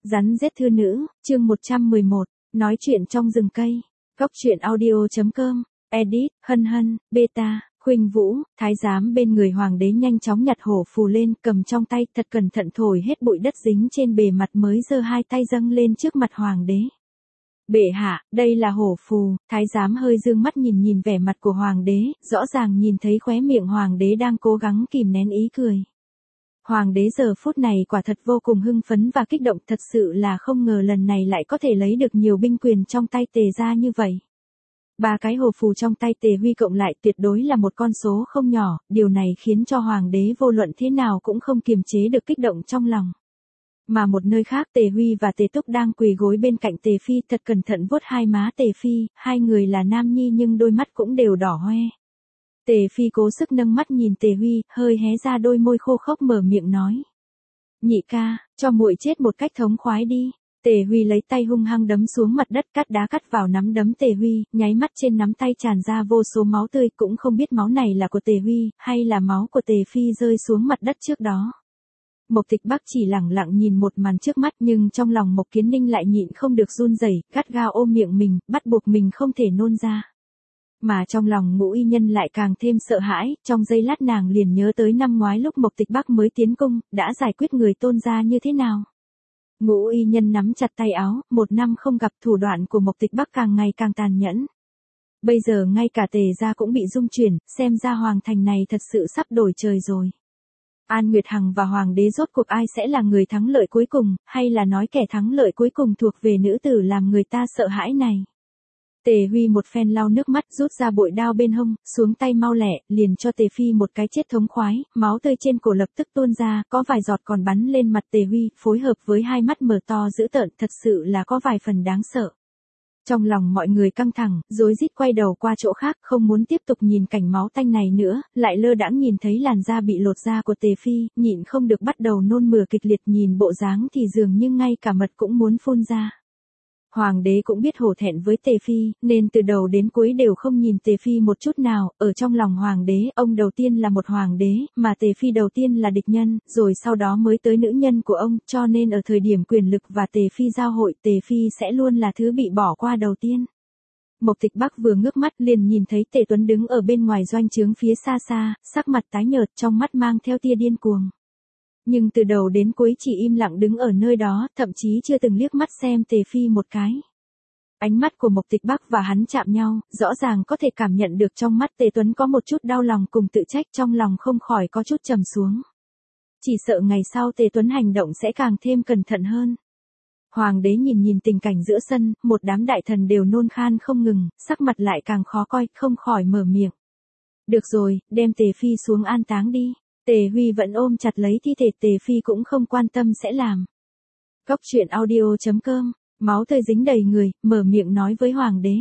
Rắn giết thư nữ, chương 111, nói chuyện trong rừng cây. Góc truyện audio.com, edit, hân hân, beta, Khuynh Vũ, thái giám bên người hoàng đế nhanh chóng nhặt hổ phù lên, cầm trong tay, thật cẩn thận thổi hết bụi đất dính trên bề mặt mới giơ hai tay dâng lên trước mặt hoàng đế. Bệ hạ, đây là hổ phù. Thái giám hơi dương mắt nhìn nhìn vẻ mặt của hoàng đế, rõ ràng nhìn thấy khóe miệng hoàng đế đang cố gắng kìm nén ý cười. Hoàng đế giờ phút này quả thật vô cùng hưng phấn và kích động, thật sự là không ngờ lần này lại có thể lấy được nhiều binh quyền trong tay Tề gia như vậy. 3 cái hổ phù trong tay Tề Huy cộng lại tuyệt đối là một con số không nhỏ, điều này khiến cho hoàng đế vô luận thế nào cũng không kiềm chế được kích động trong lòng. Mà một nơi khác Tề Huy và Tề Túc đang quỳ gối bên cạnh Tề Phi, thật cẩn thận vuốt hai má Tề Phi, hai người là nam nhi nhưng đôi mắt cũng đều đỏ hoe. Tề Phi cố sức nâng mắt nhìn Tề Huy, hơi hé ra đôi môi khô khốc mở miệng nói. Nhị ca, cho muội chết một cách thống khoái đi. Tề Huy lấy tay hung hăng đấm xuống mặt đất, cắt đá cắt vào nắm đấm Tề Huy, nháy mắt trên nắm tay tràn ra vô số máu tươi, cũng không biết máu này là của Tề Huy, hay là máu của Tề Phi rơi xuống mặt đất trước đó. Mộc Tịch Bắc chỉ lẳng lặng nhìn một màn trước mắt, nhưng trong lòng Mộc Kiến Ninh lại nhịn không được run rẩy, gắt gao ôm miệng mình, bắt buộc mình không thể nôn ra. Mà trong lòng Ngũ Y Nhân lại càng thêm sợ hãi, trong giây lát nàng liền nhớ tới năm ngoái lúc Mộc Tịch Bắc mới tiến cung, đã giải quyết người Tôn gia như thế nào. Ngũ Y Nhân nắm chặt tay áo, 1 năm không gặp, thủ đoạn của Mộc Tịch Bắc càng ngày càng tàn nhẫn. Bây giờ ngay cả Tề gia cũng bị rung chuyển, xem ra hoàng thành này thật sự sắp đổi trời rồi. An Nguyệt Hằng và hoàng đế rốt cuộc ai sẽ là người thắng lợi cuối cùng, hay là nói kẻ thắng lợi cuối cùng thuộc về nữ tử làm người ta sợ hãi này. Tề Huy một phen lau nước mắt, rút ra bội đao bên hông, xuống tay mau lẹ, liền cho Tề Phi một cái chết thống khoái, máu tươi trên cổ lập tức tuôn ra, có vài giọt còn bắn lên mặt Tề Huy, phối hợp với hai mắt mở to dữ tợn, thật sự là có vài phần đáng sợ. Trong lòng mọi người căng thẳng, rối rít quay đầu qua chỗ khác, không muốn tiếp tục nhìn cảnh máu tanh này nữa, lại lơ đãng nhìn thấy làn da bị lột da của Tề Phi, nhịn không được bắt đầu nôn mửa kịch liệt, nhìn bộ dáng thì dường như ngay cả mật cũng muốn phun ra. Hoàng đế cũng biết hổ thẹn với Tề Phi, nên từ đầu đến cuối đều không nhìn Tề Phi một chút nào, ở trong lòng hoàng đế, ông đầu tiên là một hoàng đế, mà Tề Phi đầu tiên là địch nhân, rồi sau đó mới tới nữ nhân của ông, cho nên ở thời điểm quyền lực và Tề Phi giao hội, Tề Phi sẽ luôn là thứ bị bỏ qua đầu tiên. Mộc Tịch Bắc vừa ngước mắt liền nhìn thấy Tề Tuấn đứng ở bên ngoài doanh trướng phía xa xa, sắc mặt tái nhợt, trong mắt mang theo tia điên cuồng. Nhưng từ đầu đến cuối chỉ im lặng đứng ở nơi đó, thậm chí chưa từng liếc mắt xem Tề Phi một cái. Ánh mắt của Mộc Tịch Bắc và hắn chạm nhau, rõ ràng có thể cảm nhận được trong mắt Tề Tuấn có một chút đau lòng cùng tự trách, trong lòng không khỏi có chút trầm xuống. Chỉ sợ ngày sau Tề Tuấn hành động sẽ càng thêm cẩn thận hơn. Hoàng đế nhìn nhìn tình cảnh giữa sân, một đám đại thần đều nôn khan không ngừng, sắc mặt lại càng khó coi, không khỏi mở miệng. Được rồi, đem Tề Phi xuống an táng đi. Tề Huy vẫn ôm chặt lấy thi thể Tề Phi cũng không quan tâm sẽ làm. Góc truyện audio.com, máu tươi dính đầy người, mở miệng nói với hoàng đế.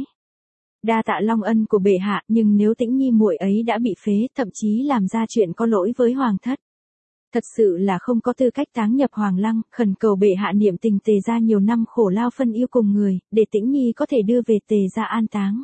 Đa tạ long ân của bệ hạ, nhưng nếu Tĩnh Nhi muội ấy đã bị phế, thậm chí làm ra chuyện có lỗi với hoàng thất. Thật sự là không có tư cách táng nhập hoàng lăng, khẩn cầu bệ hạ niệm tình Tề gia nhiều năm khổ lao phân yêu cùng người, để Tĩnh Nhi có thể đưa về Tề gia an táng.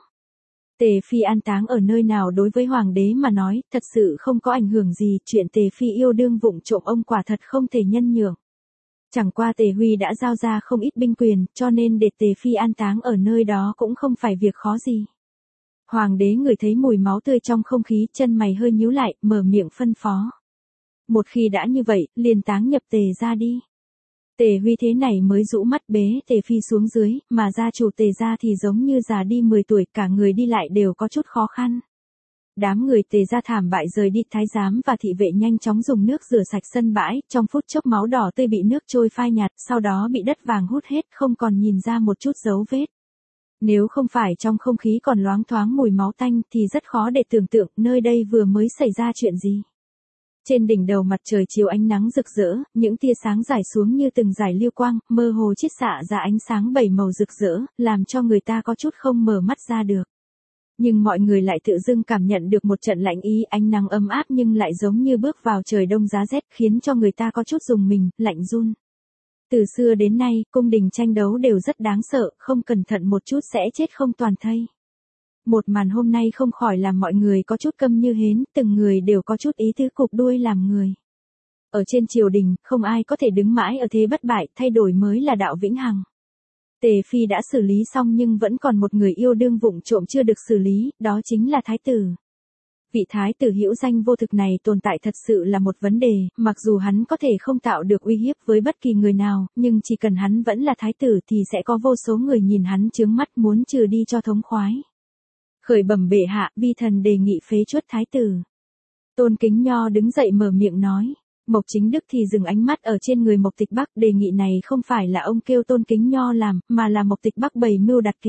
Tề Phi an táng ở nơi nào đối với hoàng đế mà nói, thật sự không có ảnh hưởng gì, chuyện Tề Phi yêu đương vụng trộm ông quả thật không thể nhân nhượng. Chẳng qua Tề Huy đã giao ra không ít binh quyền, cho nên để Tề Phi an táng ở nơi đó cũng không phải việc khó gì. Hoàng đế ngửi thấy mùi máu tươi trong không khí, chân mày hơi nhíu lại, mở miệng phân phó. Một khi đã như vậy, liền táng nhập Tề gia đi. Tề Huy thế này mới rũ mắt bế Tề Phi xuống dưới, mà gia chủ Tề gia thì giống như già đi 10 tuổi, cả người đi lại đều có chút khó khăn. Đám người Tề gia thảm bại rời đi, thái giám và thị vệ nhanh chóng dùng nước rửa sạch sân bãi, trong phút chốc máu đỏ tươi bị nước trôi phai nhạt, sau đó bị đất vàng hút hết, không còn nhìn ra một chút dấu vết. Nếu không phải trong không khí còn loáng thoáng mùi máu tanh thì rất khó để tưởng tượng nơi đây vừa mới xảy ra chuyện gì. Trên đỉnh đầu mặt trời chiếu ánh nắng rực rỡ, những tia sáng rải xuống như từng dải lưu quang, mơ hồ chiết xạ ra ánh sáng 7 màu rực rỡ, làm cho người ta có chút không mở mắt ra được. Nhưng mọi người lại tự dưng cảm nhận được một trận lạnh ý, ánh nắng ấm áp nhưng lại giống như bước vào trời đông giá rét, khiến cho người ta có chút rùng mình, lạnh run. Từ xưa đến nay, cung đình tranh đấu đều rất đáng sợ, không cẩn thận một chút sẽ chết không toàn thây. Một màn hôm nay không khỏi làm mọi người có chút câm như hến, từng người đều có chút ý tứ cụp đuôi làm người. Ở trên triều đình, không ai có thể đứng mãi ở thế bất bại, thay đổi mới là đạo vĩnh hằng. Tề Phi đã xử lý xong nhưng vẫn còn một người yêu đương vụng trộm chưa được xử lý, đó chính là thái tử. Vị thái tử hữu danh vô thực này tồn tại thật sự là một vấn đề, mặc dù hắn có thể không tạo được uy hiếp với bất kỳ người nào, nhưng chỉ cần hắn vẫn là thái tử thì sẽ có vô số người nhìn hắn chướng mắt muốn trừ đi cho thống khoái. Khởi bẩm bệ hạ, vi thần đề nghị phế truất thái tử. Tôn Kính Nho đứng dậy mở miệng nói. Mộc Chính Đức thì dừng ánh mắt ở trên người Mộc Tịch Bắc, đề nghị này không phải là ông kêu Tôn Kính Nho làm, mà là Mộc Tịch Bắc bày mưu đặt kế.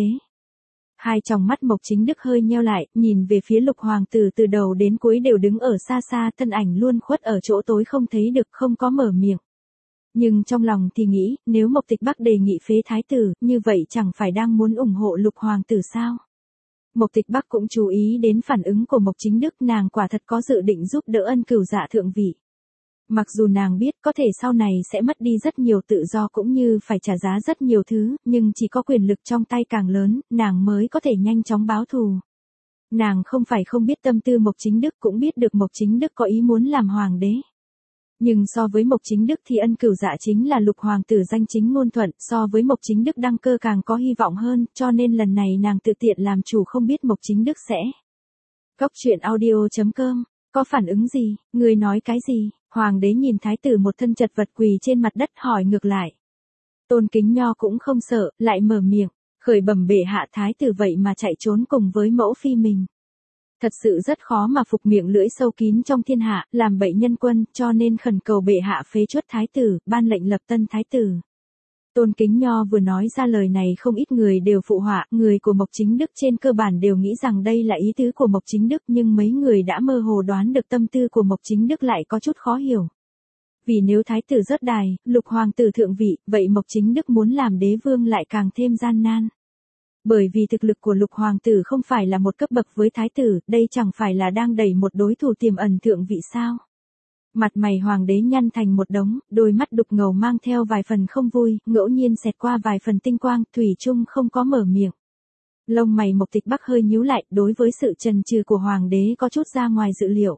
Hai tròng mắt Mộc Chính Đức hơi nheo lại, nhìn về phía Lục hoàng tử từ đầu đến cuối đều đứng ở xa xa, thân ảnh luôn khuất ở chỗ tối không thấy được, không có mở miệng. Nhưng trong lòng thì nghĩ, nếu Mộc Tịch Bắc đề nghị phế thái tử, như vậy chẳng phải đang muốn ủng hộ Lục hoàng tử sao? Mộc Tịch Bắc cũng chú ý đến phản ứng của Mộc Chính Đức, nàng quả thật có dự định giúp đỡ Ân Cửu Dạ thượng vị. Mặc dù nàng biết có thể sau này sẽ mất đi rất nhiều tự do cũng như phải trả giá rất nhiều thứ, nhưng chỉ có quyền lực trong tay càng lớn, nàng mới có thể nhanh chóng báo thù. Nàng không phải không biết tâm tư Mộc Chính Đức, cũng biết được Mộc Chính Đức có ý muốn làm hoàng đế. Nhưng so với Mộc Chính Đức thì Ân Cửu Dạ chính là Lục hoàng tử danh chính ngôn thuận, so với Mộc Chính Đức đăng cơ càng có hy vọng hơn, cho nên lần này nàng tự tiện làm chủ, không biết Mộc Chính Đức sẽ. Góc truyện audio.com, có phản ứng gì, người nói cái gì? Hoàng đế nhìn thái tử một thân chật vật quỳ trên mặt đất hỏi ngược lại. Tôn Kính Nho cũng không sợ, lại mở miệng, khởi bẩm bệ hạ, thái tử vậy mà chạy trốn cùng với mẫu phi mình. Thật sự rất khó mà phục miệng lưỡi sâu kín trong thiên hạ, làm bậy nhân quân, cho nên khẩn cầu bệ hạ phế truất thái tử, ban lệnh lập tân thái tử. Tôn Kính Nho vừa nói ra lời này không ít người đều phụ họa, người của Mộc Chính Đức trên cơ bản đều nghĩ rằng đây là ý tứ của Mộc Chính Đức, nhưng mấy người đã mơ hồ đoán được tâm tư của Mộc Chính Đức lại có chút khó hiểu. Vì nếu thái tử rớt đài, Lục hoàng tử thượng vị, vậy Mộc Chính Đức muốn làm đế vương lại càng thêm gian nan. Bởi vì thực lực của Lục hoàng tử không phải là một cấp bậc với thái tử, đây chẳng phải là đang đẩy một đối thủ tiềm ẩn thượng vị sao? Mặt mày hoàng đế nhăn thành một đống, đôi mắt đục ngầu mang theo vài phần không vui, ngẫu nhiên xẹt qua vài phần tinh quang, thủy chung không có mở miệng. Lông mày Mộc Tịch Bắc hơi nhíu lại, đối với sự chần chừ của hoàng đế có chút ra ngoài dự liệu.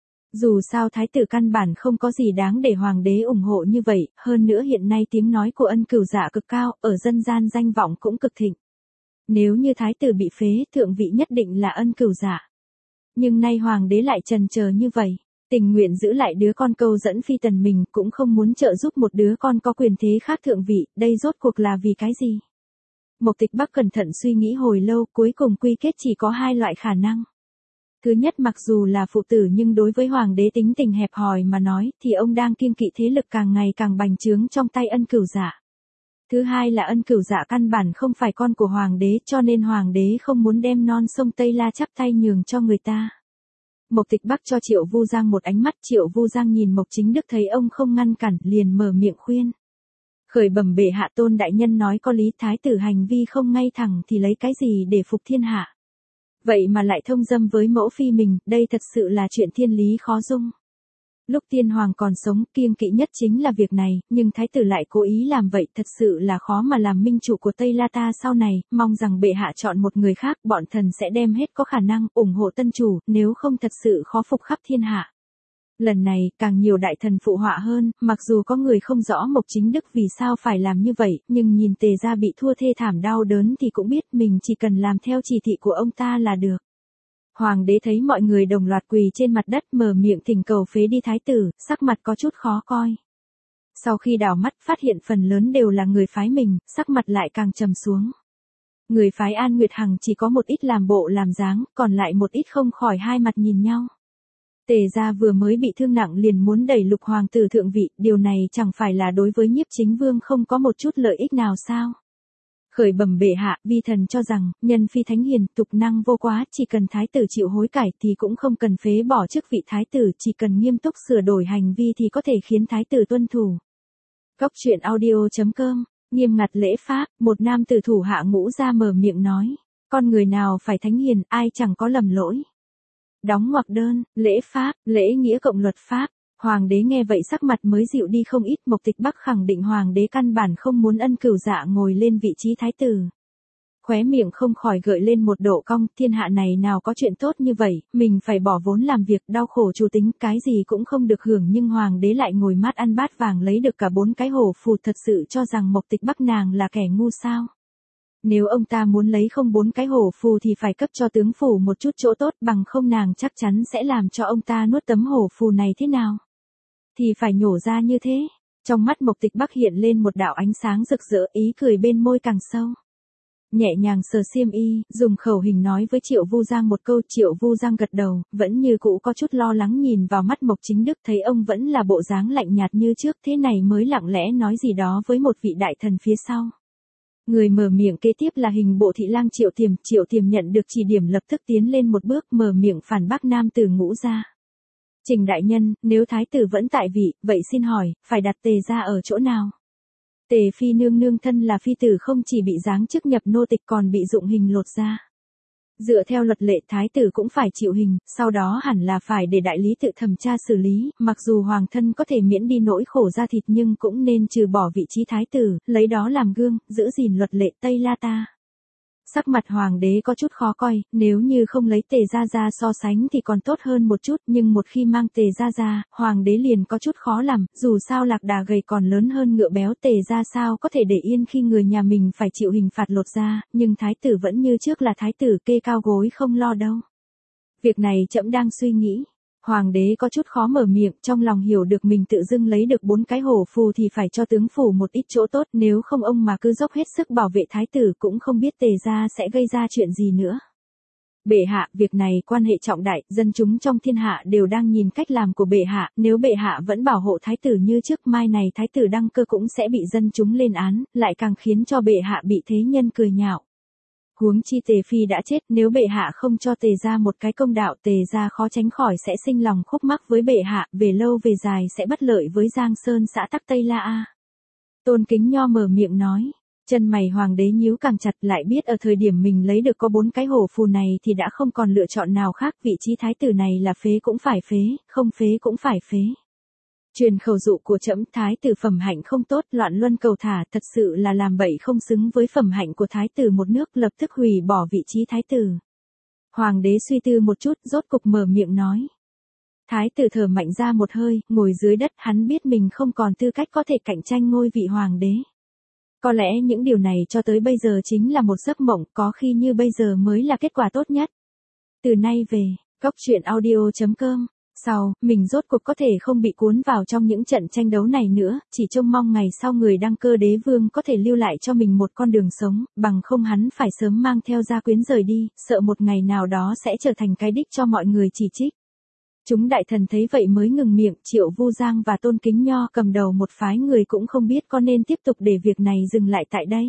Dù sao thái tử căn bản không có gì đáng để hoàng đế ủng hộ như vậy, hơn nữa hiện nay tiếng nói của Ân Cửu Dạ cực cao, ở dân gian danh vọng cũng cực thịnh. Nếu như thái tử bị phế, thượng vị nhất định là Ân Cửu Dạ. Nhưng nay hoàng đế lại chần chờ như vậy. Tình nguyện giữ lại đứa con câu dẫn phi tần mình, cũng không muốn trợ giúp một đứa con có quyền thế khác thượng vị, đây rốt cuộc là vì cái gì? Mộc Tịch Bắc cẩn thận suy nghĩ hồi lâu, cuối cùng quy kết chỉ có hai loại khả năng. Thứ nhất, mặc dù là phụ tử nhưng đối với hoàng đế tính tình hẹp hòi mà nói, thì ông đang kiêng kỵ thế lực càng ngày càng bành trướng trong tay Ân Cửu Dạ. Thứ hai là Ân Cửu Dạ căn bản không phải con của hoàng đế, cho nên hoàng đế không muốn đem non sông Tây La chắp tay nhường cho người ta. Mộc Tịch Bắc cho Triệu Vu Giang một ánh mắt, Triệu Vu Giang nhìn Mộc Chính Đức thấy ông không ngăn cản, liền mở miệng khuyên. Khởi bẩm bệ hạ, Tôn đại nhân nói có lý, thái tử hành vi không ngay thẳng thì lấy cái gì để phục thiên hạ. Vậy mà lại thông dâm với mẫu phi mình, đây thật sự là chuyện thiên lý khó dung. Lúc tiên hoàng còn sống, kiêng kỵ nhất chính là việc này, nhưng thái tử lại cố ý làm vậy, thật sự là khó mà làm minh chủ của Tây La ta sau này, mong rằng bệ hạ chọn một người khác, bọn thần sẽ đem hết có khả năng ủng hộ tân chủ, nếu không thật sự khó phục khắp thiên hạ. Lần này, càng nhiều đại thần phụ họa hơn, mặc dù có người không rõ Mộc Chính Đức vì sao phải làm như vậy, nhưng nhìn Tề gia bị thua thê thảm đau đớn thì cũng biết mình chỉ cần làm theo chỉ thị của ông ta là được. Hoàng đế thấy mọi người đồng loạt quỳ trên mặt đất, mở miệng thỉnh cầu phế đi thái tử, sắc mặt có chút khó coi. Sau khi đảo mắt phát hiện phần lớn đều là người phái mình, sắc mặt lại càng trầm xuống. Người phái An Nguyệt Hằng chỉ có một ít làm bộ làm dáng, còn lại một ít không khỏi hai mặt nhìn nhau. Tề gia vừa mới bị thương nặng liền muốn đẩy Lục hoàng tử thượng vị, điều này chẳng phải là đối với Nhiếp Chính Vương không có một chút lợi ích nào sao? Khởi bẩm bệ hạ, vi thần cho rằng, nhân phi thánh hiền, tục năng vô quá, chỉ cần thái tử chịu hối cải thì cũng không cần phế bỏ chức vị thái tử, chỉ cần nghiêm túc sửa đổi hành vi thì có thể khiến thái tử tuân thủ. Góc truyện audio.com, nghiêm ngặt lễ pháp, một nam tử thủ hạ Ngũ Gia mở miệng nói, con người nào phải thánh hiền, ai chẳng có lầm lỗi. Đóng ngoặc đơn, lễ pháp, lễ nghĩa cộng luật pháp. Hoàng đế nghe vậy sắc mặt mới dịu đi không ít. Mộc Tịch Bắc khẳng định hoàng đế căn bản không muốn Ân Cửu Dạ ngồi lên vị trí thái tử. khóe miệng không khỏi gợi lên một độ cong, thiên hạ này nào có chuyện tốt như vậy, mình phải bỏ vốn làm việc, đau khổ chủ tính, cái gì cũng không được hưởng, nhưng hoàng đế lại ngồi mát ăn bát vàng lấy được cả 4 cái hổ phù, thật sự cho rằng Mộc Tịch Bắc nàng là kẻ ngu sao? Nếu ông ta muốn lấy không 4 cái hổ phù thì phải cấp cho tướng phủ một chút chỗ tốt, bằng không nàng chắc chắn sẽ làm cho ông ta nuốt tấm hổ phù này thế nào? Thì phải nhổ ra như thế. Trong mắt Mộc Tịch Bắc hiện lên một đạo ánh sáng rực rỡ, ý cười bên môi càng sâu. Nhẹ nhàng sờ xiêm y, dùng khẩu hình nói với Triệu Vu Giang một câu. Triệu Vu Giang gật đầu, vẫn như cũ có chút lo lắng nhìn vào mắt Mộc Chính Đức, thấy ông vẫn là bộ dáng lạnh nhạt như trước, thế này mới lặng lẽ nói gì đó với một vị đại thần phía sau. Người mở miệng kế tiếp là hình bộ thị lang Triệu Tiềm nhận được chỉ điểm lập tức tiến lên một bước, mở miệng phản bác nam tử Ngũ gia. Trình đại nhân, nếu thái tử vẫn tại vị, vậy xin hỏi, phải đặt Tề gia ở chỗ nào? Tề phi nương nương thân là phi tử không chỉ bị giáng chức nhập nô tịch còn bị dụng hình lột da. Dựa theo luật lệ thái tử cũng phải chịu hình, sau đó hẳn là phải để đại lý tự thẩm tra xử lý, mặc dù hoàng thân có thể miễn đi nỗi khổ da thịt nhưng cũng nên trừ bỏ vị trí thái tử, lấy đó làm gương, giữ gìn luật lệ Tây La ta. Sắc mặt hoàng đế có chút khó coi, nếu như không lấy Tề gia ra so sánh thì còn tốt hơn một chút, nhưng một khi mang Tề gia ra, hoàng đế liền có chút khó làm, dù sao lạc đà gầy còn lớn hơn ngựa béo, Tề gia sao có thể để yên khi người nhà mình phải chịu hình phạt lột da, nhưng thái tử vẫn như trước là thái tử, kê cao gối không lo đâu. Việc này trẫm đang suy nghĩ. Hoàng đế có chút khó mở miệng, trong lòng hiểu được mình tự dưng lấy được 4 cái hổ phù thì phải cho tướng phủ một ít chỗ tốt, nếu không ông mà cứ dốc hết sức bảo vệ thái tử cũng không biết Tề gia sẽ gây ra chuyện gì nữa. Bệ hạ, việc này quan hệ trọng đại, dân chúng trong thiên hạ đều đang nhìn cách làm của bệ hạ, nếu bệ hạ vẫn bảo hộ thái tử như trước, mai này thái tử đăng cơ cũng sẽ bị dân chúng lên án, lại càng khiến cho bệ hạ bị thế nhân cười nhạo. Huống chi Tề phi đã chết, nếu bệ hạ không cho Tề gia một cái công đạo, Tề gia khó tránh khỏi sẽ sinh lòng khúc mắc với bệ hạ, về lâu về dài sẽ bất lợi với Giang Sơn xã tắc Tây La A. Tôn Kính Nho mở miệng nói, chân mày hoàng đế nhíu càng chặt, lại biết ở thời điểm mình lấy được có 4 cái hổ phù này thì đã không còn lựa chọn nào khác, vị trí thái tử này là phế cũng phải phế, không phế cũng phải phế. Truyền khẩu dụ của trẫm, thái tử phẩm hạnh không tốt, loạn luân cầu thả, thật sự là làm bậy không xứng với phẩm hạnh của thái tử một nước, lập tức hủy bỏ vị trí thái tử. Hoàng đế suy tư một chút, rốt cục mở miệng nói. Thái tử thở mạnh ra một hơi, ngồi dưới đất, hắn biết mình không còn tư cách có thể cạnh tranh ngôi vị hoàng đế. Có lẽ những điều này cho tới bây giờ chính là một giấc mộng, có khi như bây giờ mới là kết quả tốt nhất. Từ nay về, goctruyện.audio.com. Sau, mình rốt cuộc có thể không bị cuốn vào trong những trận tranh đấu này nữa, chỉ trông mong ngày sau người đăng cơ đế vương có thể lưu lại cho mình một con đường sống, bằng không hắn phải sớm mang theo gia quyến rời đi, sợ một ngày nào đó sẽ trở thành cái đích cho mọi người chỉ trích. Chúng đại thần thấy vậy mới ngừng miệng, Triệu Vu Giang và Tôn Kính Nho cầm đầu một phái người cũng không biết có nên tiếp tục để việc này dừng lại tại đây.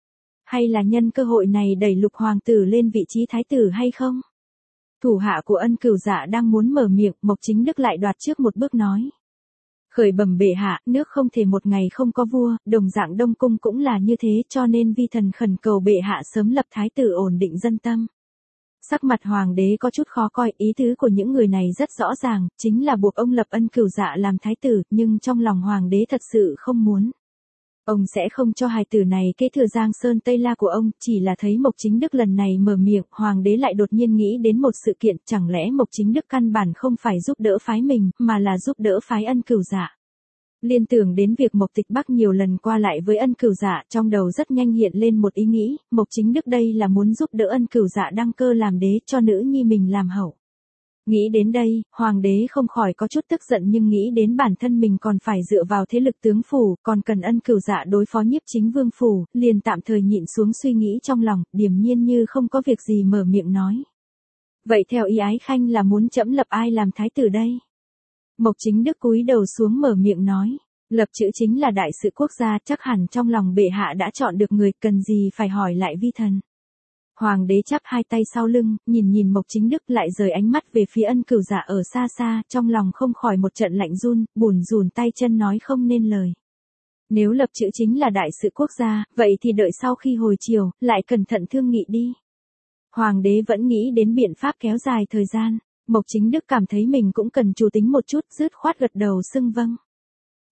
Hay là nhân cơ hội này đẩy Lục hoàng tử lên vị trí thái tử hay không? Thủ hạ của Ân Cửu Dạ đang muốn mở miệng, Mộc Chính Đức lại đoạt trước một bước nói. Khởi bẩm bệ hạ, nước không thể một ngày không có vua, đồng dạng Đông Cung cũng là như thế, cho nên vi thần khẩn cầu bệ hạ sớm lập thái tử ổn định dân tâm. Sắc mặt hoàng đế có chút khó coi, ý tứ của những người này rất rõ ràng, chính là buộc ông lập Ân Cửu Dạ làm thái tử, nhưng trong lòng hoàng đế thật sự không muốn. Ông sẽ không cho hài tử này kế thừa Giang Sơn Tây La của ông, chỉ là thấy Mộc Chính Đức lần này mở miệng, hoàng đế lại đột nhiên nghĩ đến một sự kiện, chẳng lẽ Mộc Chính Đức căn bản không phải giúp đỡ phái mình, mà là giúp đỡ phái Ân Cửu Dạ. Liên tưởng đến việc Mộc Tịch Bắc nhiều lần qua lại với Ân Cửu Dạ, trong đầu rất nhanh hiện lên một ý nghĩ, Mộc Chính Đức đây là muốn giúp đỡ Ân Cửu Dạ đăng cơ làm đế, cho nữ nhi mình làm hậu. Nghĩ đến đây, hoàng đế không khỏi có chút tức giận, nhưng nghĩ đến bản thân mình còn phải dựa vào thế lực tướng phủ, còn cần Ân Cửu Dạ đối phó Nhiếp Chính Vương phủ, liền tạm thời nhịn xuống suy nghĩ trong lòng, điềm nhiên như không có việc gì mở miệng nói. Vậy theo ý ái khanh là muốn trẫm lập ai làm thái tử đây? Mộc Chính Đức cúi đầu xuống mở miệng nói. Lập chữ chính là đại sự quốc gia, chắc hẳn trong lòng bệ hạ đã chọn được người, cần gì phải hỏi lại vi thần. Hoàng đế chắp hai tay sau lưng, nhìn Mộc Chính Đức, lại rời ánh mắt về phía Ân Cửu Dạ ở xa xa, trong lòng không khỏi một trận lạnh run, bủn rủn tay chân nói không nên lời. Nếu lập chữ chính là đại sự quốc gia, vậy thì đợi sau khi hồi chiều, lại cẩn thận thương nghị đi. Hoàng đế vẫn nghĩ đến biện pháp kéo dài thời gian, Mộc Chính Đức cảm thấy mình cũng cần chủ tính một chút, dứt khoát gật đầu xưng vâng.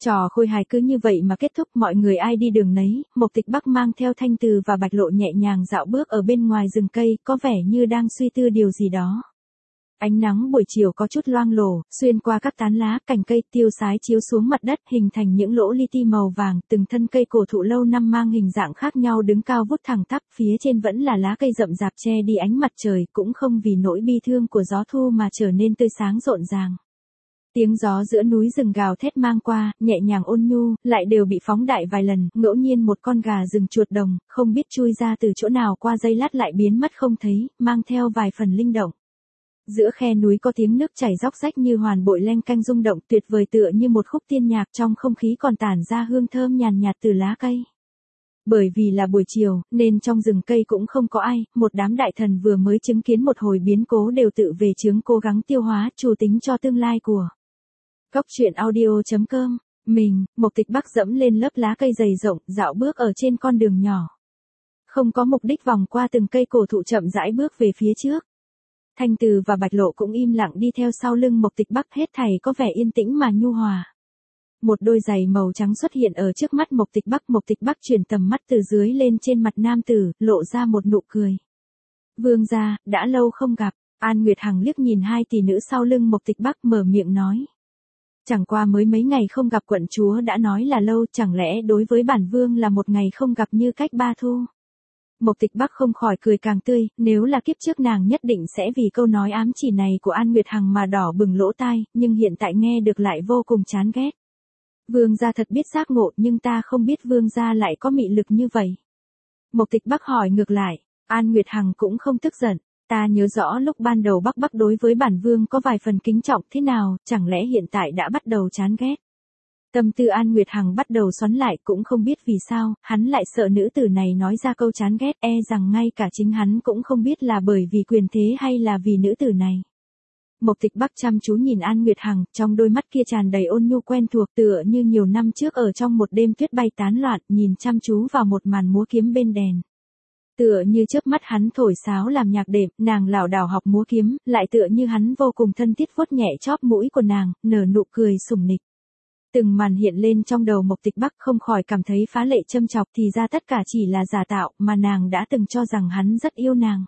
Trò khôi hài cứ như vậy mà kết thúc, mọi người ai đi đường nấy, Mộc Tịch Bắc mang theo Thanh Từ và Bạch Lộ nhẹ nhàng dạo bước ở bên ngoài rừng cây, có vẻ như đang suy tư điều gì đó. Ánh nắng buổi chiều có chút loang lổ, xuyên qua các tán lá, cành cây tiêu sái chiếu xuống mặt đất, hình thành những lỗ li ti màu vàng, từng thân cây cổ thụ lâu năm mang hình dạng khác nhau đứng cao vút thẳng tắp, phía trên vẫn là lá cây rậm rạp che đi ánh mặt trời, cũng không vì nỗi bi thương của gió thu mà trở nên tươi sáng rộn ràng. Tiếng gió giữa núi rừng gào thét mang qua, nhẹ nhàng ôn nhu, lại đều bị phóng đại vài lần, ngẫu nhiên một con gà rừng chuột đồng, không biết chui ra từ chỗ nào qua giây lát lại biến mất không thấy, mang theo vài phần linh động. Giữa khe núi có tiếng nước chảy róc rách như hoàn bội leng canh rung động, tuyệt vời tựa như một khúc tiên nhạc, trong không khí còn tản ra hương thơm nhàn nhạt từ lá cây. Bởi vì là buổi chiều, nên trong rừng cây cũng không có ai, một đám đại thần vừa mới chứng kiến một hồi biến cố đều tự về chướng cố gắng tiêu hóa, chủ tính cho tương lai của. Góc truyện audio.com, mình, Mộc Tịch Bắc dẫm lên lớp lá cây dày rộng, dạo bước ở trên con đường nhỏ. Không có mục đích vòng qua từng cây cổ thụ, chậm rãi bước về phía trước. Thanh Từ và Bạch Lộ cũng im lặng đi theo sau lưng Mộc Tịch Bắc, hết thảy có vẻ yên tĩnh mà nhu hòa. Một đôi giày màu trắng xuất hiện ở trước mắt Mộc Tịch Bắc chuyển tầm mắt từ dưới lên trên mặt nam tử, lộ ra một nụ cười. Vương gia, đã lâu không gặp, An Nguyệt Hằng liếc nhìn hai tỷ nữ sau lưng Mộc Tịch Bắc mở miệng nói. Chẳng qua mới mấy ngày không gặp quận chúa đã nói là lâu, chẳng lẽ đối với bản vương là một ngày không gặp như cách ba thu. Mộc Tịch Bắc không khỏi cười càng tươi, nếu là kiếp trước nàng nhất định sẽ vì câu nói ám chỉ này của An Nguyệt Hằng mà đỏ bừng lỗ tai, nhưng hiện tại nghe được lại vô cùng chán ghét. Vương gia thật biết giác ngộ, nhưng ta không biết vương gia lại có mị lực như vậy. Mộc Tịch Bắc hỏi ngược lại, An Nguyệt Hằng cũng không tức giận, ta nhớ rõ lúc ban đầu Bắc đối với bản vương có vài phần kính trọng, thế nào, chẳng lẽ hiện tại đã bắt đầu chán ghét. Tâm tư An Nguyệt Hằng bắt đầu xoắn lại, cũng không biết vì sao, hắn lại sợ nữ tử này nói ra câu chán ghét, rằng ngay cả chính hắn cũng không biết là bởi vì quyền thế hay là vì nữ tử này. Mộc Tịch Bắc chăm chú nhìn An Nguyệt Hằng, trong đôi mắt kia tràn đầy ôn nhu quen thuộc, tựa như nhiều năm trước ở trong một đêm tuyết bay tán loạn, nhìn chăm chú vào một màn múa kiếm bên đèn. Tựa như chớp mắt hắn thổi sáo làm nhạc đệm, nàng lảo đảo học múa kiếm, lại tựa như hắn vô cùng thân thiết vuốt nhẹ chóp mũi của nàng, nở nụ cười sủng nịch. Từng màn hiện lên trong đầu Mộc Tịch Bắc, không khỏi cảm thấy phá lệ châm chọc, thì ra tất cả chỉ là giả tạo, mà nàng đã từng cho rằng hắn rất yêu nàng.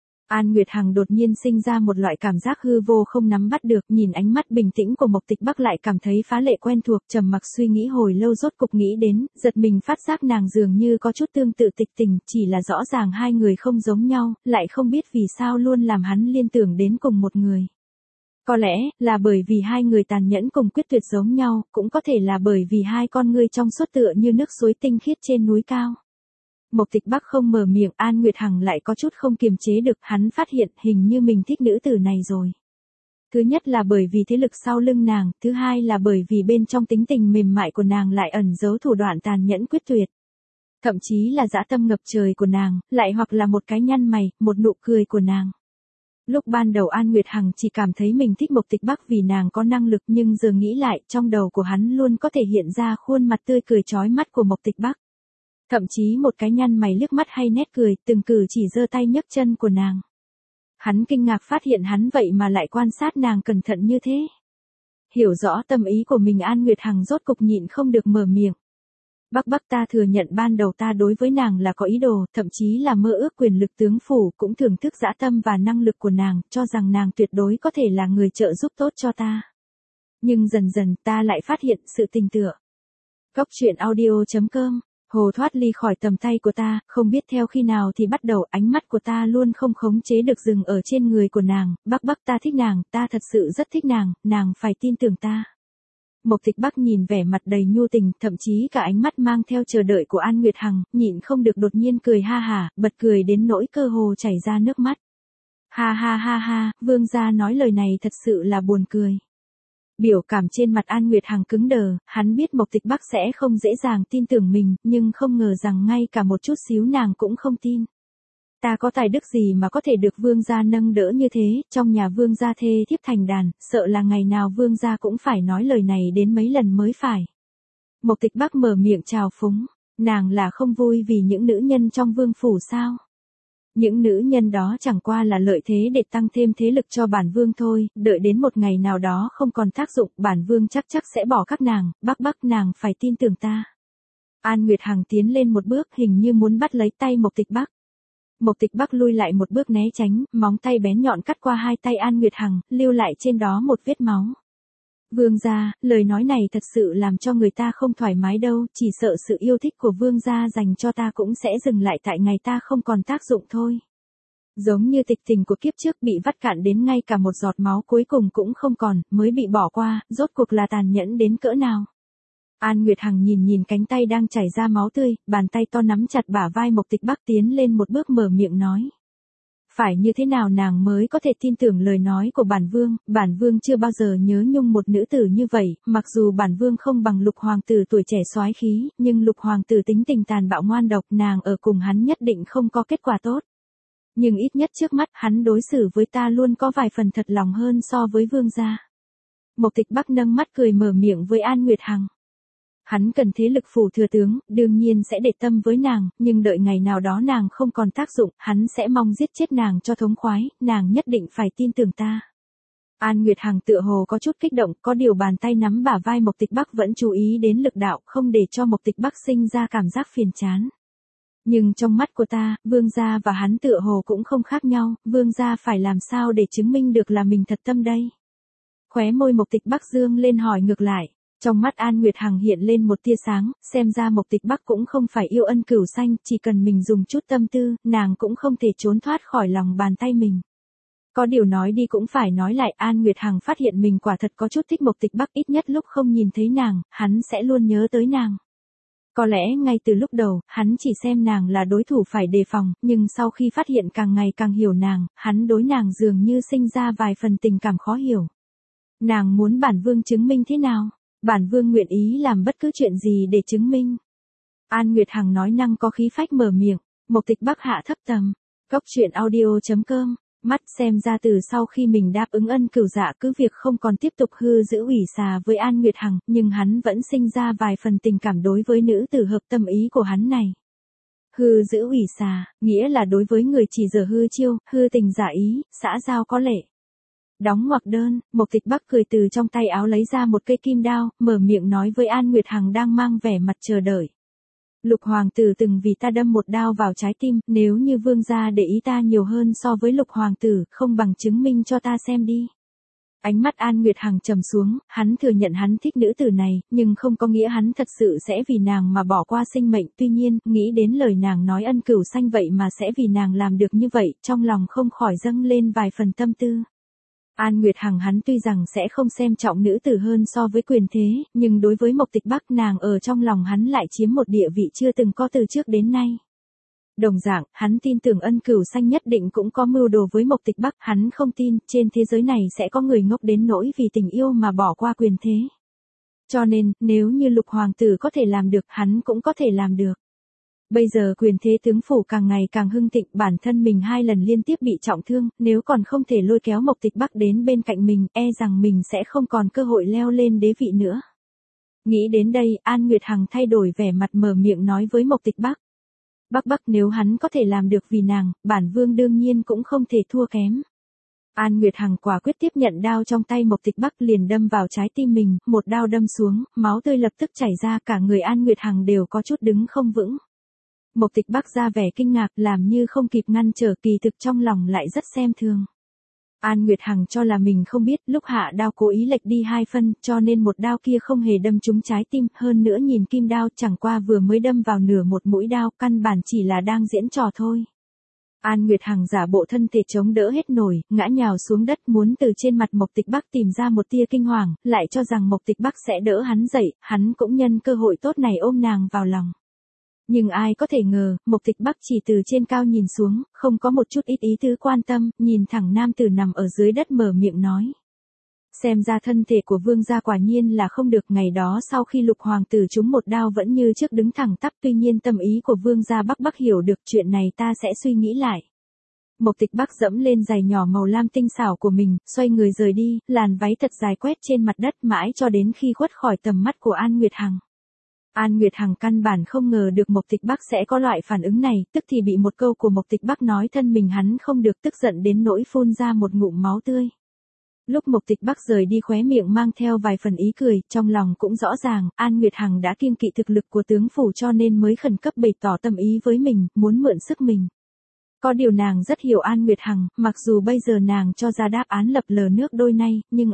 An Nguyệt Hằng đột nhiên sinh ra một loại cảm giác hư vô không nắm bắt được, nhìn ánh mắt bình tĩnh của Mộc Tịch Bắc lại cảm thấy phá lệ quen thuộc, trầm mặc suy nghĩ hồi lâu rốt cục nghĩ đến, giật mình phát giác nàng dường như có chút tương tự Tịch Tình, chỉ là rõ ràng hai người không giống nhau, lại không biết vì sao luôn làm hắn liên tưởng đến cùng một người. Có lẽ là bởi vì hai người tàn nhẫn cùng quyết tuyệt giống nhau, cũng có thể là bởi vì hai con ngươi trong suốt tựa như nước suối tinh khiết trên núi cao. Mộc Tịch Bắc không mở miệng, An Nguyệt Hằng lại có chút không kiềm chế được, hắn phát hiện hình như mình thích nữ tử này rồi. Thứ nhất là bởi vì thế lực sau lưng nàng, thứ hai là bởi vì bên trong tính tình mềm mại của nàng lại ẩn giấu thủ đoạn tàn nhẫn quyết tuyệt. Thậm chí là dã tâm ngập trời của nàng, lại hoặc là một cái nhăn mày, một nụ cười của nàng. Lúc ban đầu An Nguyệt Hằng chỉ cảm thấy mình thích Mộc Tịch Bắc vì nàng có năng lực, nhưng giờ nghĩ lại, trong đầu của hắn luôn có thể hiện ra khuôn mặt tươi cười chói mắt của Mộc Tịch Bắc. Thậm chí một cái nhăn mày liếc mắt hay nét cười, từng cử chỉ giơ tay nhấc chân của nàng. Hắn kinh ngạc phát hiện hắn vậy mà lại quan sát nàng cẩn thận như thế. Hiểu rõ tâm ý của mình, An Nguyệt Hằng rốt cục nhịn không được mở miệng. Bắc ta thừa nhận ban đầu ta đối với nàng là có ý đồ, thậm chí là mơ ước quyền lực tướng phủ, cũng thưởng thức dã tâm và năng lực của nàng, cho rằng nàng tuyệt đối có thể là người trợ giúp tốt cho ta. Nhưng dần dần ta lại phát hiện sự tình tựa. Góc truyện audio.com, hồ thoát ly khỏi tầm tay của ta, không biết theo khi nào thì bắt đầu ánh mắt của ta luôn không khống chế được dừng ở trên người của nàng. Bắc ta thích nàng, ta thật sự rất thích nàng, nàng phải tin tưởng ta. Mộc Tịch Bắc nhìn vẻ mặt đầy nhu tình, thậm chí cả ánh mắt mang theo chờ đợi của An Nguyệt Hằng, nhịn không được đột nhiên cười ha hả, bật cười đến nỗi cơ hồ chảy ra nước mắt. Ha, vương gia nói lời này thật sự là buồn cười. Biểu cảm trên mặt An Nguyệt Hằng cứng đờ, hắn biết Mộc Tịch Bắc sẽ không dễ dàng tin tưởng mình, nhưng không ngờ rằng ngay cả một chút xíu nàng cũng không tin. Ta có tài đức gì mà có thể được vương gia nâng đỡ như thế, trong nhà vương gia thê thiếp thành đàn, sợ là ngày nào vương gia cũng phải nói lời này đến mấy lần mới phải. Mộc Tịch Bắc mở miệng chào phúng, nàng là không vui vì những nữ nhân trong vương phủ sao? Những nữ nhân đó chẳng qua là lợi thế để tăng thêm thế lực cho bản vương thôi, đợi đến một ngày nào đó không còn tác dụng, bản vương chắc sẽ bỏ các nàng, Bắc nàng phải tin tưởng ta. An Nguyệt Hằng tiến lên một bước hình như muốn bắt lấy tay Mộc Tịch Bắc. Mộc Tịch Bắc lui lại một bước né tránh, móng tay bén nhọn cắt qua hai tay An Nguyệt Hằng, lưu lại trên đó một vết máu. Vương gia, lời nói này thật sự làm cho người ta không thoải mái đâu, chỉ sợ sự yêu thích của vương gia dành cho ta cũng sẽ dừng lại tại ngày ta không còn tác dụng thôi. Giống như tịch tình của kiếp trước bị vắt cạn đến ngay cả một giọt máu cuối cùng cũng không còn, mới bị bỏ qua, rốt cuộc là tàn nhẫn đến cỡ nào. An Nguyệt Hằng nhìn cánh tay đang chảy ra máu tươi, bàn tay to nắm chặt bả vai Mộc Tịch Bắc tiến lên một bước mở miệng nói. Phải như thế nào nàng mới có thể tin tưởng lời nói của bản vương chưa bao giờ nhớ nhung một nữ tử như vậy, mặc dù bản vương không bằng Lục hoàng tử tuổi trẻ soái khí, nhưng Lục hoàng tử tính tình tàn bạo ngoan độc, nàng ở cùng hắn nhất định không có kết quả tốt. Nhưng ít nhất trước mắt hắn đối xử với ta luôn có vài phần thật lòng hơn so với vương gia. Mộc Tịch Bắc nâng mắt cười mở miệng với An Nguyệt Hằng. Hắn cần thế lực phủ thừa tướng, đương nhiên sẽ để tâm với nàng, nhưng đợi ngày nào đó nàng không còn tác dụng, hắn sẽ mong giết chết nàng cho thống khoái, nàng nhất định phải tin tưởng ta. An Nguyệt Hằng tựa hồ có chút kích động, có điều bàn tay nắm bả vai Mộc Tịch Bắc vẫn chú ý đến lực đạo, không để cho Mộc Tịch Bắc sinh ra cảm giác phiền chán. Nhưng trong mắt của ta, vương gia và hắn tựa hồ cũng không khác nhau, vương gia phải làm sao để chứng minh được là mình thật tâm đây? Khóe môi Mộc Tịch Bắc dương lên hỏi ngược lại. Trong mắt An Nguyệt Hằng hiện lên một tia sáng, xem ra Mộc Tịch Bắc cũng không phải yêu ân cửu xanh, chỉ cần mình dùng chút tâm tư, nàng cũng không thể trốn thoát khỏi lòng bàn tay mình. Có điều nói đi cũng phải nói lại, An Nguyệt Hằng phát hiện mình quả thật có chút thích Mộc Tịch Bắc, ít nhất lúc không nhìn thấy nàng, hắn sẽ luôn nhớ tới nàng. Có lẽ ngay từ lúc đầu, hắn chỉ xem nàng là đối thủ phải đề phòng, nhưng sau khi phát hiện càng ngày càng hiểu nàng, hắn đối nàng dường như sinh ra vài phần tình cảm khó hiểu. Nàng muốn bản vương chứng minh thế nào? Bản vương nguyện ý làm bất cứ chuyện gì để chứng minh. An Nguyệt Hằng nói năng có khí phách mở miệng, Mộc Tịch Bắc hạ thấp tầm. Cốc truyện audio.com, mắt xem ra từ sau khi mình đáp ứng ân cửu dạ cứ việc không còn tiếp tục hư giữ ủy xà với An Nguyệt Hằng, nhưng hắn vẫn sinh ra vài phần tình cảm đối với nữ tử hợp tâm ý của hắn này. Hư giữ ủy xà, nghĩa là đối với người chỉ dở hư chiêu, hư tình giả ý, xã giao có lệ. Đóng ngoặc đơn, Mộc Tịch Bắc cười từ trong tay áo lấy ra một cây kim đao, mở miệng nói với An Nguyệt Hằng đang mang vẻ mặt chờ đợi. Lục hoàng tử từng vì ta đâm một đao vào trái tim, nếu như vương gia để ý ta nhiều hơn so với Lục hoàng tử, không bằng chứng minh cho ta xem đi. Ánh mắt An Nguyệt Hằng trầm xuống, hắn thừa nhận hắn thích nữ tử này, nhưng không có nghĩa hắn thật sự sẽ vì nàng mà bỏ qua sinh mệnh, tuy nhiên, nghĩ đến lời nàng nói ân cửu xanh vậy mà sẽ vì nàng làm được như vậy, trong lòng không khỏi dâng lên vài phần tâm tư. An Nguyệt Hằng hắn tuy rằng sẽ không xem trọng nữ tử hơn so với quyền thế, nhưng đối với Mộc Tịch Bắc nàng ở trong lòng hắn lại chiếm một địa vị chưa từng có từ trước đến nay. Đồng dạng, hắn tin tưởng ân cửu xanh nhất định cũng có mưu đồ với Mộc Tịch Bắc, hắn không tin trên thế giới này sẽ có người ngốc đến nỗi vì tình yêu mà bỏ qua quyền thế. Cho nên, nếu như Lục hoàng tử có thể làm được, hắn cũng có thể làm được. Bây giờ quyền thế tướng phủ càng ngày càng hưng thịnh, bản thân mình 2 lần liên tiếp bị trọng thương, nếu còn không thể lôi kéo Mộc Tịch Bắc đến bên cạnh mình, e rằng mình sẽ không còn cơ hội leo lên đế vị nữa. Nghĩ đến đây, An Nguyệt Hằng thay đổi vẻ mặt mở miệng nói với Mộc Tịch Bắc. Bắc nếu hắn có thể làm được vì nàng, bản vương đương nhiên cũng không thể thua kém. An Nguyệt Hằng quả quyết tiếp nhận đao trong tay Mộc Tịch Bắc liền đâm vào trái tim mình, một đao đâm xuống, máu tươi lập tức chảy ra, cả người An Nguyệt Hằng đều có chút đứng không vững. Mộc Tịch Bắc ra vẻ kinh ngạc, làm như không kịp ngăn trở, kỳ thực trong lòng lại rất xem thường. An Nguyệt Hằng cho là mình không biết, lúc hạ đao cố ý lệch đi 2 phân, cho nên một đao kia không hề đâm trúng trái tim, hơn nữa nhìn kim đao chẳng qua vừa mới đâm vào nửa một mũi đao, căn bản chỉ là đang diễn trò thôi. An Nguyệt Hằng giả bộ thân thể chống đỡ hết nổi, ngã nhào xuống đất muốn từ trên mặt Mộc Tịch Bắc tìm ra một tia kinh hoàng, lại cho rằng Mộc Tịch Bắc sẽ đỡ hắn dậy, hắn cũng nhân cơ hội tốt này ôm nàng vào lòng. Nhưng ai có thể ngờ, Mộc Tịch Bắc chỉ từ trên cao nhìn xuống, không có một chút ít ý tứ quan tâm, nhìn thẳng nam tử nằm ở dưới đất mở miệng nói. Xem ra thân thể của vương gia quả nhiên là không được, ngày đó sau khi Lục hoàng tử trúng một đao vẫn như trước đứng thẳng tắp, tuy nhiên tâm ý của vương gia Bắc hiểu được, chuyện này ta sẽ suy nghĩ lại. Mộc Tịch Bắc dẫm lên giày nhỏ màu lam tinh xảo của mình, xoay người rời đi, làn váy thật dài quét trên mặt đất mãi cho đến khi khuất khỏi tầm mắt của An Nguyệt Hằng. An Nguyệt Hằng căn bản không ngờ được Mộc Tịch Bắc sẽ có loại phản ứng này, tức thì bị một câu của Mộc Tịch Bắc nói thân mình hắn không được, tức giận đến nỗi phun ra một ngụm máu tươi. Lúc Mộc Tịch Bắc rời đi khóe miệng mang theo vài phần ý cười, trong lòng cũng rõ ràng, An Nguyệt Hằng đã kiêng kỵ thực lực của tướng phủ cho nên mới khẩn cấp bày tỏ tâm ý với mình, muốn mượn sức mình. Có điều nàng rất hiểu An Nguyệt Hằng, mặc dù bây giờ nàng cho ra đáp án lập lờ nước đôi nay, nhưng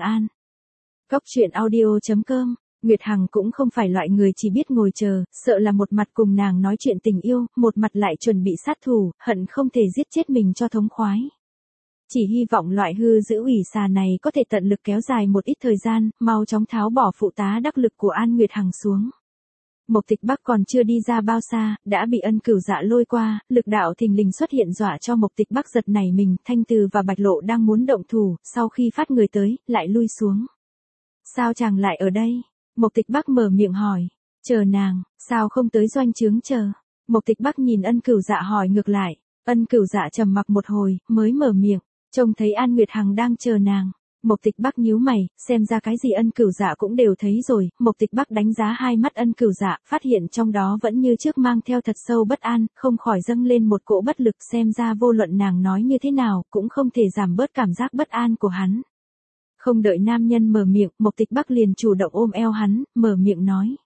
Góc truyện audio.com, Nguyệt Hằng cũng không phải loại người chỉ biết ngồi chờ, sợ là một mặt cùng nàng nói chuyện tình yêu, một mặt lại chuẩn bị sát thủ, hận không thể giết chết mình cho thống khoái. Chỉ hy vọng loại hư giữ ủy xà này có thể tận lực kéo dài một ít thời gian, mau chóng tháo bỏ phụ tá đắc lực của An Nguyệt Hằng xuống. Mộc Tịch Bắc còn chưa đi ra bao xa, đã bị Ân Cửu Dạ lôi qua, lực đạo thình lình xuất hiện dọa cho Mộc Tịch Bắc giật nảy mình, Thanh Từ và Bạch Lộ đang muốn động thủ, sau khi phát người tới, lại lui xuống. Sao chàng lại ở đây? Mộc Tịch Bắc mở miệng hỏi. Chờ nàng, sao không tới doanh trướng chờ? Mộc Tịch Bắc nhìn Ân Cửu Dạ hỏi ngược lại. Ân Cửu Dạ trầm mặc một hồi, mới mở miệng, trông thấy An Nguyệt Hằng đang chờ nàng. Mộc Tịch Bắc nhíu mày, xem ra cái gì Ân Cửu Dạ cũng đều thấy rồi. Mộc Tịch Bắc đánh giá hai mắt Ân Cửu Dạ, phát hiện trong đó vẫn như trước mang theo thật sâu bất an, không khỏi dâng lên một cỗ bất lực, xem ra vô luận nàng nói như thế nào, cũng không thể giảm bớt cảm giác bất an của hắn. Không đợi nam nhân mở miệng, Mộc Tịch Bắc liền chủ động ôm eo hắn, mở miệng nói.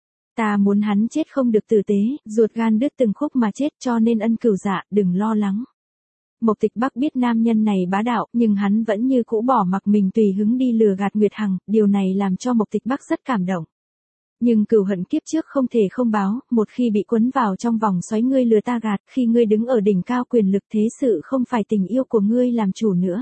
Ta muốn hắn chết không được tử tế, ruột gan đứt từng khúc mà chết, cho nên Ân Cửu Dạ, đừng lo lắng. Mộc Tịch Bắc biết nam nhân này bá đạo, nhưng hắn vẫn như cũ bỏ mặc mình tùy hứng đi lừa gạt Nguyệt Hằng, điều này làm cho Mộc Tịch Bắc rất cảm động. Nhưng cừu hận kiếp trước không thể không báo, một khi bị cuốn vào trong vòng xoáy ngươi lừa ta gạt, khi ngươi đứng ở đỉnh cao quyền lực thế sự không phải tình yêu của ngươi làm chủ nữa.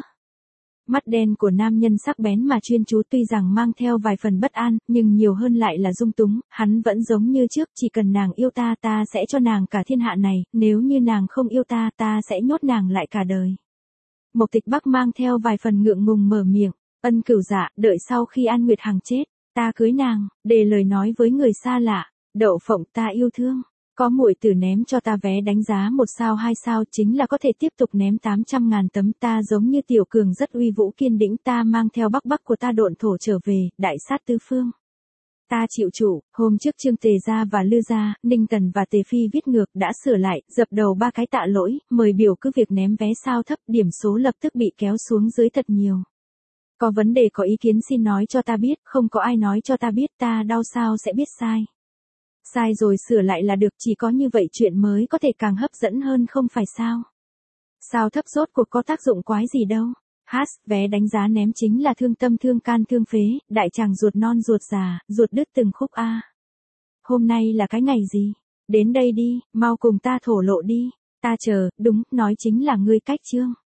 Mắt đen của nam nhân sắc bén mà chuyên chú, tuy rằng mang theo vài phần bất an, nhưng nhiều hơn lại là dung túng, hắn vẫn giống như trước, chỉ cần nàng yêu ta, ta sẽ cho nàng cả thiên hạ này, nếu như nàng không yêu ta, ta sẽ nhốt nàng lại cả đời. Mộc Tịch Bắc mang theo vài phần ngượng ngùng mở miệng, Ân Cửu Dạ, đợi sau khi An Nguyệt Hằng chết, ta cưới nàng, để lời nói với người xa lạ, Đậu Phộng ta yêu thương. Có muội tử ném cho ta vé đánh giá 1 sao 2 sao chính là có thể tiếp tục ném 800.000 tấm, ta giống như tiểu cường rất uy vũ kiên định, ta mang theo bắc bắc của ta độn thổ trở về, đại sát tứ phương. Ta chịu chủ, hôm trước Trương Tề Gia và Lư Gia, Ninh Tần và Tề Phi viết ngược đã sửa lại, dập đầu 3 cái tạ lỗi, mời biểu cứ việc ném vé sao thấp, điểm số lập tức bị kéo xuống dưới thật nhiều. Có vấn đề có ý kiến xin nói cho ta biết, không có ai nói cho ta biết, ta đau sao sẽ biết sai. Sai rồi sửa lại là được, chỉ có như vậy chuyện mới có thể càng hấp dẫn hơn không phải sao? Sao thấp rốt cuộc có tác dụng quái gì đâu? Vé đánh giá ném chính là thương tâm thương can thương phế, đại tràng ruột non ruột già, ruột đứt từng khúc a. Hôm nay là cái ngày gì? Đến đây đi, mau cùng ta thổ lộ đi. Ta chờ, đúng, nói chính là ngươi cách chương.